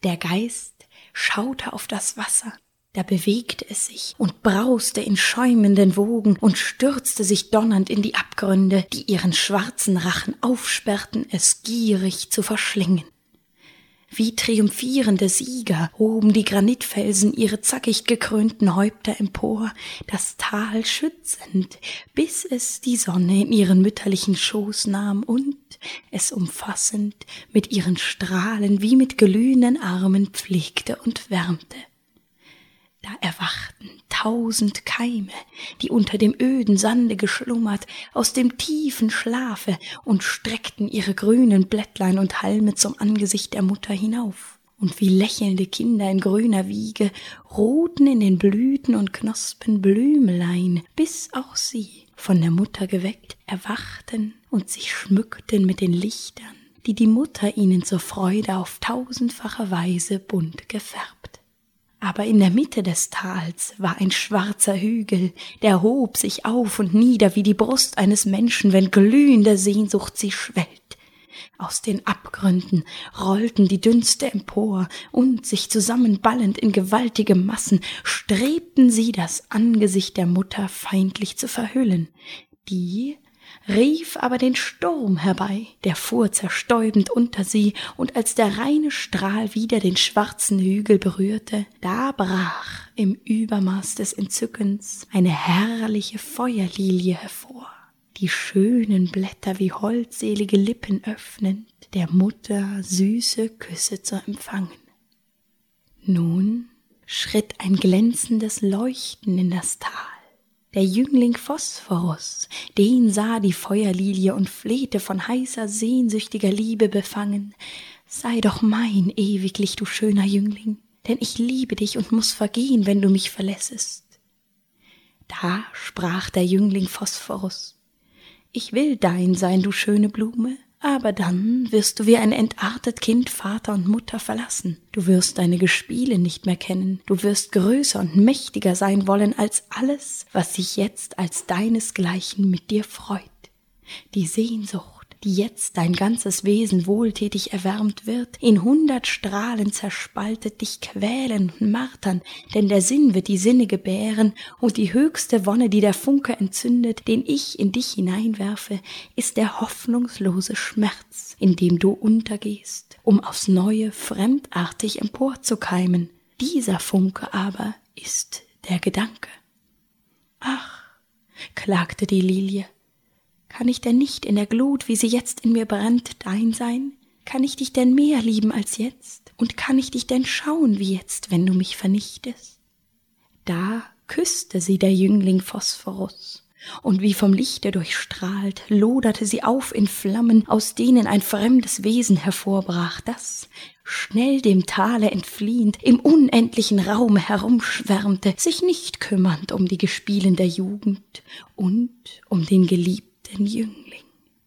Der Geist schaute auf das Wasser, da bewegte es sich und brauste in schäumenden Wogen und stürzte sich donnernd in die Abgründe, die ihren schwarzen Rachen aufsperrten, es gierig zu verschlingen. Wie triumphierende Sieger hoben die Granitfelsen ihre zackig gekrönten Häupter empor, das Tal schützend, bis es die Sonne in ihren mütterlichen Schoß nahm und, es umfassend, mit ihren Strahlen wie mit glühenden Armen pflegte und wärmte. Da erwachten 1000 Keime, die unter dem öden Sande geschlummert, aus dem tiefen Schlafe und streckten ihre grünen Blättlein und Halme zum Angesicht der Mutter hinauf. Und wie lächelnde Kinder in grüner Wiege ruhten in den Blüten und Knospen Blümelein, bis auch sie, von der Mutter geweckt, erwachten und sich schmückten mit den Lichtern, die die Mutter ihnen zur Freude auf 1000-fache Weise bunt gefärbt. Aber in der Mitte des Tals war ein schwarzer Hügel, der hob sich auf und nieder wie die Brust eines Menschen, wenn glühende Sehnsucht sie schwellt. Aus den Abgründen rollten die Dünste empor, und sich zusammenballend in gewaltige Massen strebten sie, das Angesicht der Mutter feindlich zu verhüllen. Die rief aber den Sturm herbei, der fuhr zerstäubend unter sie, und als der reine Strahl wieder den schwarzen Hügel berührte, da brach im Übermaß des Entzückens eine herrliche Feuerlilie hervor, die schönen Blätter wie holdselige Lippen öffnend, der Mutter süße Küsse zu empfangen. Nun schritt ein glänzendes Leuchten in das Tal. Der Jüngling Phosphorus, den sah die Feuerlilie und flehte von heißer, sehnsüchtiger Liebe befangen: Sei doch mein ewiglich, du schöner Jüngling, denn ich liebe dich und muß vergehen, wenn du mich verlässest. Da sprach der Jüngling Phosphorus: Ich will dein sein, du schöne Blume, aber dann wirst du wie ein entartet Kind Vater und Mutter verlassen. Du wirst deine Gespiele nicht mehr kennen, du wirst größer und mächtiger sein wollen als alles, was sich jetzt als deinesgleichen mit dir freut. Die Sehnsucht, die jetzt dein ganzes Wesen wohltätig erwärmt wird, in 100 Strahlen zerspaltet, dich quälen und martern, denn der Sinn wird die Sinne gebären, und die höchste Wonne, die der Funke entzündet, den ich in dich hineinwerfe, ist der hoffnungslose Schmerz, in dem du untergehst, um aufs Neue fremdartig emporzukeimen. Dieser Funke aber ist der Gedanke. Ach, klagte die Lilie, kann ich denn nicht in der Glut, wie sie jetzt in mir brennt, dein sein? Kann ich dich denn mehr lieben als jetzt? Und kann ich dich denn schauen wie jetzt, wenn du mich vernichtest? Da küsste sie der Jüngling Phosphorus, und wie vom Lichte durchstrahlt, loderte sie auf in Flammen, aus denen ein fremdes Wesen hervorbrach, das, schnell dem Tale entfliehend, im unendlichen Raum herumschwärmte, sich nicht kümmernd um die Gespielen der Jugend und um den geliebten Jüngling.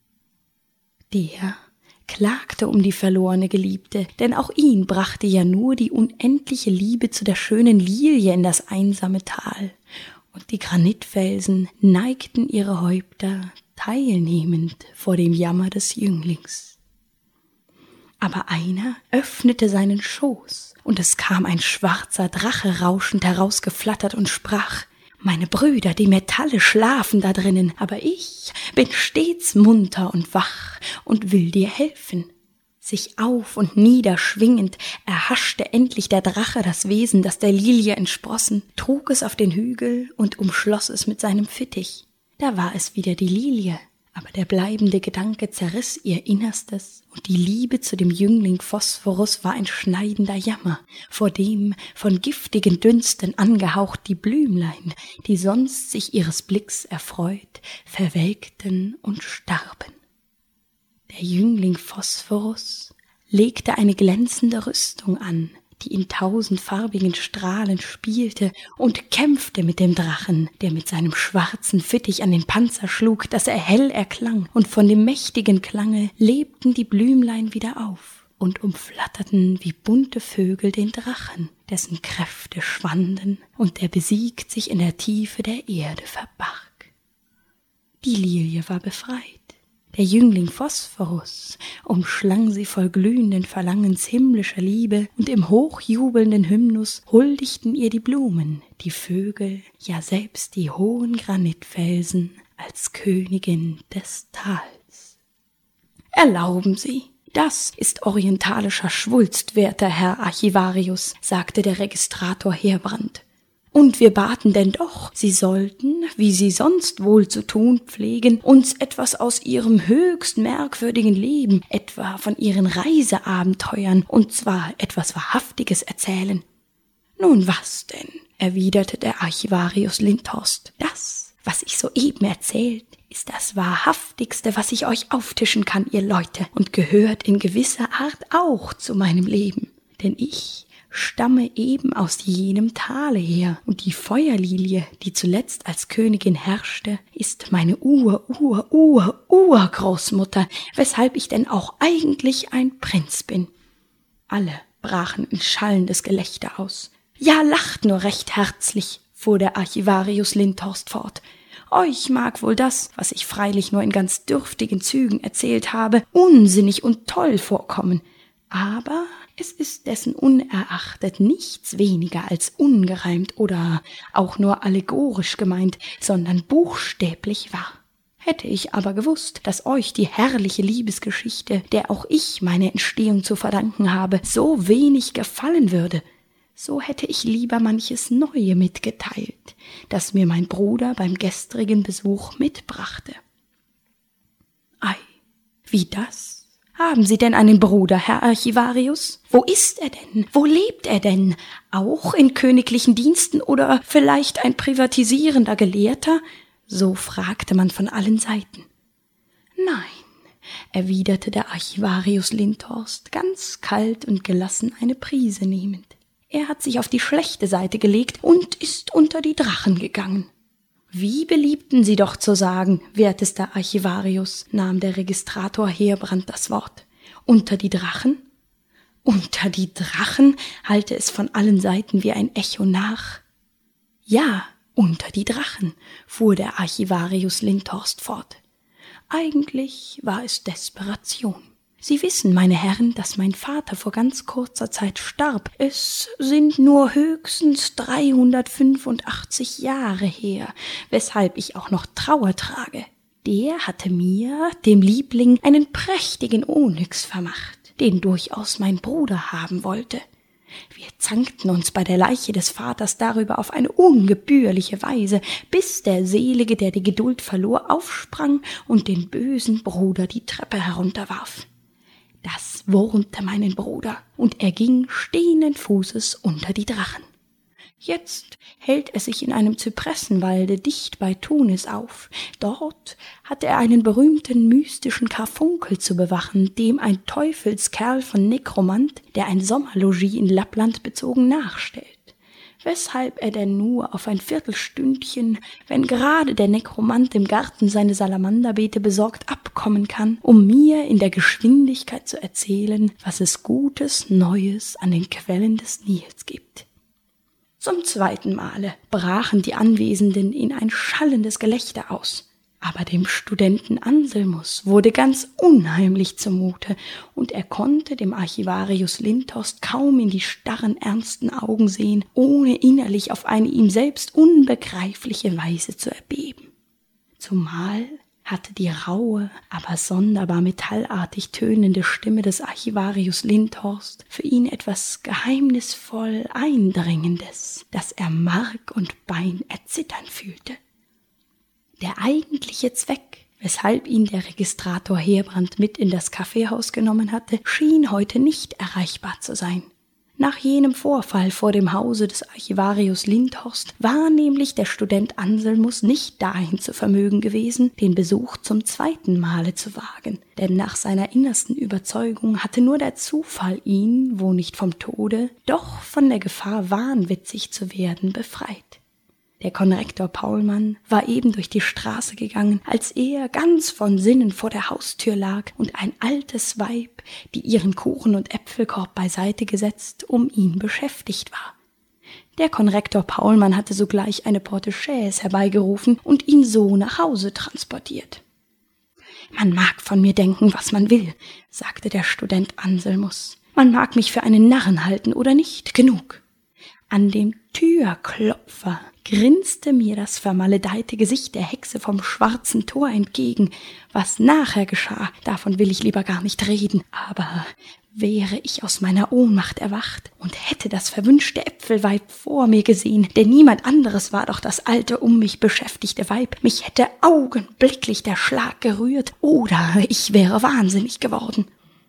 Der klagte um die verlorene Geliebte, denn auch ihn brachte ja nur die unendliche Liebe zu der schönen Lilie in das einsame Tal, und die Granitfelsen neigten ihre Häupter teilnehmend vor dem Jammer des Jünglings. Aber einer öffnete seinen Schoß, und es kam ein schwarzer Drache rauschend herausgeflattert und sprach: Meine Brüder, die Metalle, schlafen da drinnen, aber ich bin stets munter und wach und will dir helfen. Sich auf und nieder schwingend erhaschte endlich der Drache das Wesen, das der Lilie entsprossen, trug es auf den Hügel und umschloss es mit seinem Fittich. Da war es wieder die Lilie, aber der bleibende Gedanke zerriss ihr Innerstes, und die Liebe zu dem Jüngling Phosphorus war ein schneidender Jammer, vor dem, von giftigen Dünsten angehaucht, die Blümlein, die sonst sich ihres Blicks erfreut, verwelkten und starben. Der Jüngling Phosphorus legte eine glänzende Rüstung an, die in 1000farbigen Strahlen spielte, und kämpfte mit dem Drachen, der mit seinem schwarzen Fittich an den Panzer schlug, dass er hell erklang, und von dem mächtigen Klange lebten die Blümlein wieder auf und umflatterten wie bunte Vögel den Drachen, dessen Kräfte schwanden und der besiegt sich in der Tiefe der Erde verbarg. Die Lilie war befreit. Der Jüngling Phosphorus umschlang sie voll glühenden Verlangens himmlischer Liebe, und im hochjubelnden Hymnus huldigten ihr die Blumen, die Vögel, ja selbst die hohen Granitfelsen als Königin des Tals. »Erlauben Sie, das ist orientalischer Schwulst, werter Herr Archivarius«, sagte der Registrator Heerbrand. »Und wir baten denn doch, Sie sollten, wie Sie sonst wohl zu tun pflegen, uns etwas aus Ihrem höchst merkwürdigen Leben, etwa von Ihren Reiseabenteuern, und zwar etwas Wahrhaftiges erzählen.« »Nun was denn?« erwiderte der Archivarius Lindhorst. »Das, was ich soeben erzählt, ist das Wahrhaftigste, was ich euch auftischen kann, ihr Leute, und gehört in gewisser Art auch zu meinem Leben. Denn ich stamme eben aus jenem Tale her, und die Feuerlilie, die zuletzt als Königin herrschte, ist meine Urgroßmutter, weshalb ich denn auch eigentlich ein Prinz bin.« Alle brachen in schallendes Gelächter aus. »Ja, lacht nur recht herzlich«, fuhr der Archivarius Lindhorst fort. »Euch mag wohl das, was ich freilich nur in ganz dürftigen Zügen erzählt habe, unsinnig und toll vorkommen. Aber es ist dessen unerachtet nichts weniger als ungereimt oder auch nur allegorisch gemeint, sondern buchstäblich wahr. Hätte ich aber gewusst, dass euch die herrliche Liebesgeschichte, der auch ich meine Entstehung zu verdanken habe, so wenig gefallen würde, so hätte ich lieber manches Neue mitgeteilt, das mir mein Bruder beim gestrigen Besuch mitbrachte.« »Ei, wie das? Haben Sie denn einen Bruder, Herr Archivarius? Wo ist er denn? Wo lebt er denn? Auch in königlichen Diensten oder vielleicht ein privatisierender Gelehrter?« So fragte man von allen Seiten. »Nein«, erwiderte der Archivarius Lindhorst, ganz kalt und gelassen eine Prise nehmend. »Er hat sich auf die schlechte Seite gelegt und ist unter die Drachen gegangen.« »Wie beliebten Sie doch zu sagen, wertester Archivarius«, nahm der Registrator Heerbrand das Wort. »Unter die Drachen?« »Unter die Drachen«, hallte es von allen Seiten wie ein Echo nach. »Ja, unter die Drachen«, fuhr der Archivarius Lindhorst fort. »Eigentlich war es Desperation. Sie wissen, meine Herren, dass mein Vater vor ganz kurzer Zeit starb. Es sind nur höchstens 385 Jahre her, weshalb ich auch noch Trauer trage. Der hatte mir, dem Liebling, einen prächtigen Onyx vermacht, den durchaus mein Bruder haben wollte. Wir zankten uns bei der Leiche des Vaters darüber auf eine ungebührliche Weise, bis der Selige, der die Geduld verlor, aufsprang und den bösen Bruder die Treppe herunterwarf. Das wurmte meinen Bruder, und er ging stehenden Fußes unter die Drachen. Jetzt hält er sich in einem Zypressenwalde dicht bei Tunis auf. Dort hat er einen berühmten mystischen Karfunkel zu bewachen, dem ein Teufelskerl von Nekromant, der ein Sommerlogis in Lappland bezogen, nachstellt. Weshalb er denn nur auf ein Viertelstündchen, wenn gerade der Nekromant im Garten seine Salamanderbeete besorgt, abkommen kann, um mir in der Geschwindigkeit zu erzählen, was es Gutes, Neues an den Quellen des Nils gibt. Zum zweiten Male brachen die Anwesenden in ein schallendes Gelächter aus. Aber dem Studenten Anselmus wurde ganz unheimlich zumute, und er konnte dem Archivarius Lindhorst kaum in die starren, ernsten Augen sehen, ohne innerlich auf eine ihm selbst unbegreifliche Weise zu erbeben. Zumal hatte die raue, aber sonderbar metallartig tönende Stimme des Archivarius Lindhorst für ihn etwas geheimnisvoll Eindringendes, dass er Mark und Bein erzittern fühlte. Der eigentliche Zweck, weshalb ihn der Registrator Heerbrand mit in das Kaffeehaus genommen hatte, schien heute nicht erreichbar zu sein. Nach jenem Vorfall vor dem Hause des Archivarius Lindhorst war nämlich der Student Anselmus nicht dahin zu vermögen gewesen, den Besuch zum zweiten Male zu wagen, denn nach seiner innersten Überzeugung hatte nur der Zufall ihn, wo nicht vom Tode, doch von der Gefahr, wahnwitzig zu werden, befreit. Der Konrektor Paulmann war eben durch die Straße gegangen, als er ganz von Sinnen vor der Haustür lag und ein altes Weib, die ihren Kuchen- und Äpfelkorb beiseite gesetzt, um ihn beschäftigt war. Der Konrektor Paulmann hatte sogleich eine Portechaise herbeigerufen und ihn so nach Hause transportiert. »Man mag von mir denken, was man will«, sagte der Student Anselmus. »Man mag mich für einen Narren halten oder nicht, genug.« An dem Türklopfer grinste mir das vermaledeite Gesicht der Hexe vom schwarzen Tor entgegen. Was nachher geschah, davon will ich lieber gar nicht reden, aber wäre ich aus meiner Ohnmacht erwacht und hätte das verwünschte Äpfelweib vor mir gesehen, denn niemand anderes war doch das alte, mich beschäftigte Weib, mich hätte augenblicklich der Schlag gerührt, oder ich wäre wahnsinnig geworden.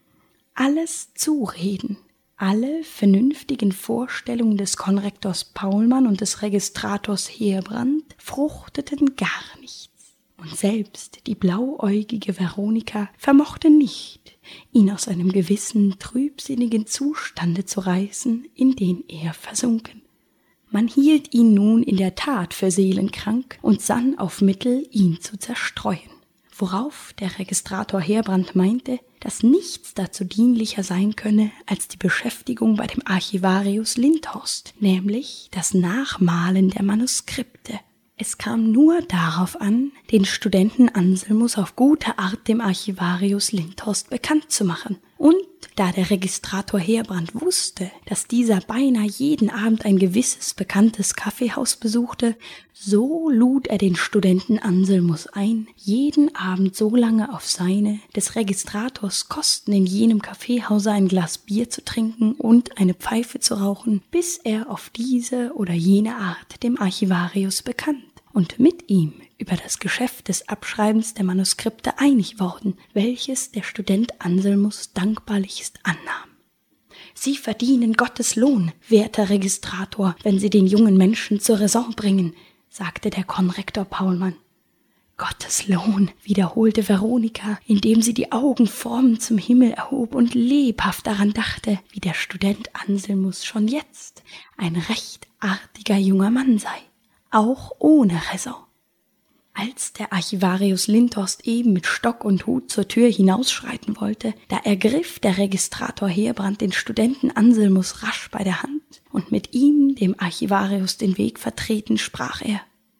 Alles Zureden, alle vernünftigen Vorstellungen des Konrektors Paulmann und des Registrators Heerbrand fruchteten gar nichts. Und selbst die blauäugige Veronika vermochte nicht, ihn aus einem gewissen trübsinnigen Zustande zu reißen, in den er versunken. Man hielt ihn nun in der Tat für seelenkrank und sann auf Mittel, ihn zu zerstreuen. Worauf der Registrator Heerbrand meinte, dass nichts dazu dienlicher sein könne als die Beschäftigung bei dem Archivarius Lindhorst, nämlich das Nachmalen der Manuskripte. Es kam nur darauf an, den Studenten Anselmus auf gute Art dem Archivarius Lindhorst bekannt zu machen. Und da der Registrator Heerbrand wusste, dass dieser beinahe jeden Abend ein gewisses bekanntes Kaffeehaus besuchte, so lud er den Studenten Anselmus ein, jeden Abend so lange auf seine, des Registrators Kosten in jenem Kaffeehause ein Glas Bier zu trinken und eine Pfeife zu rauchen, bis er auf diese oder jene Art dem Archivarius bekannt und mit ihm über das Geschäft des Abschreibens der Manuskripte einig worden, welches der Student Anselmus dankbarlichst annahm. »Sie verdienen Gottes Lohn, werter Registrator, wenn Sie den jungen Menschen zur Raison bringen«, sagte der Konrektor Paulmann. »Gottes Lohn«, wiederholte Veronika, indem sie die Augen formend zum Himmel erhob und lebhaft daran dachte, wie der Student Anselmus schon jetzt ein recht artiger junger Mann sei, auch ohne Raison. Als der Archivarius Lindhorst eben mit Stock und Hut zur Tür hinausschreiten wollte, da ergriff der Registrator Heerbrand den Studenten Anselmus rasch bei der Hand und mit ihm dem Archivarius den Weg vertreten, sprach er: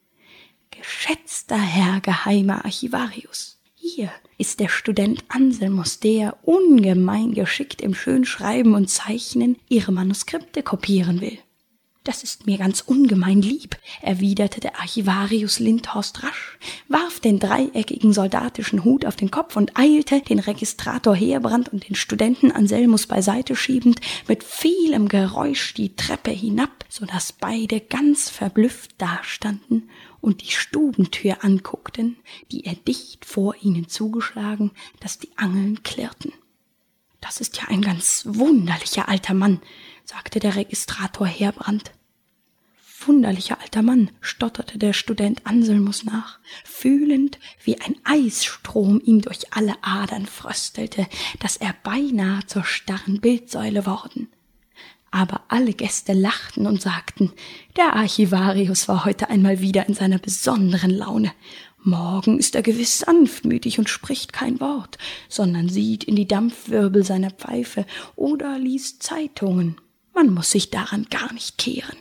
»Geschätzter Herr geheimer Archivarius, hier ist der Student Anselmus, der ungemein geschickt im Schönschreiben und Zeichnen Ihre Manuskripte kopieren will.« »Das ist mir ganz ungemein lieb«, erwiderte der Archivarius Lindhorst rasch, warf den dreieckigen soldatischen Hut auf den Kopf und eilte, den Registrator Heerbrand und den Studenten Anselmus beiseite schiebend, mit vielem Geräusch die Treppe hinab, so daß beide ganz verblüfft dastanden und die Stubentür anguckten, die er dicht vor ihnen zugeschlagen, daß die Angeln klirrten. »Das ist ja ein ganz wunderlicher alter Mann«, sagte der Registrator Heerbrand. »Wunderlicher alter Mann«, stotterte der Student Anselmus nach, fühlend, wie ein Eisstrom ihm durch alle Adern fröstelte, daß er beinahe zur starren Bildsäule worden. Aber alle Gäste lachten und sagten, der Archivarius war heute einmal wieder in seiner besonderen Laune. Morgen ist er gewiss sanftmütig und spricht kein Wort, sondern sieht in die Dampfwirbel seiner Pfeife oder liest Zeitungen. Man muss sich daran gar nicht kehren.«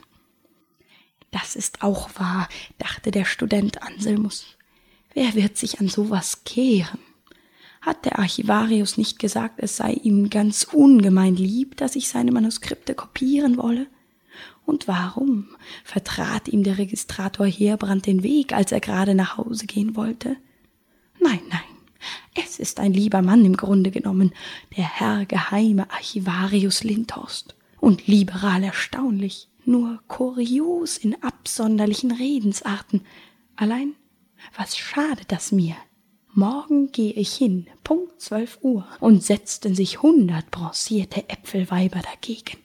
»Das ist auch wahr«, dachte der Student Anselmus. »Wer wird sich an sowas kehren? Hat der Archivarius nicht gesagt, es sei ihm ganz ungemein lieb, dass ich seine Manuskripte kopieren wolle? Und warum vertrat ihm der Registrator Heerbrand den Weg, als er gerade nach Hause gehen wollte? Nein, es ist ein lieber Mann im Grunde genommen, der Herr geheime Archivarius Lindhorst. Und liberal erstaunlich, nur kurios in absonderlichen Redensarten. Allein, was schadet das mir? Morgen gehe ich hin, Punkt 12 Uhr, und setzten sich 100 bronzierte Äpfelweiber dagegen.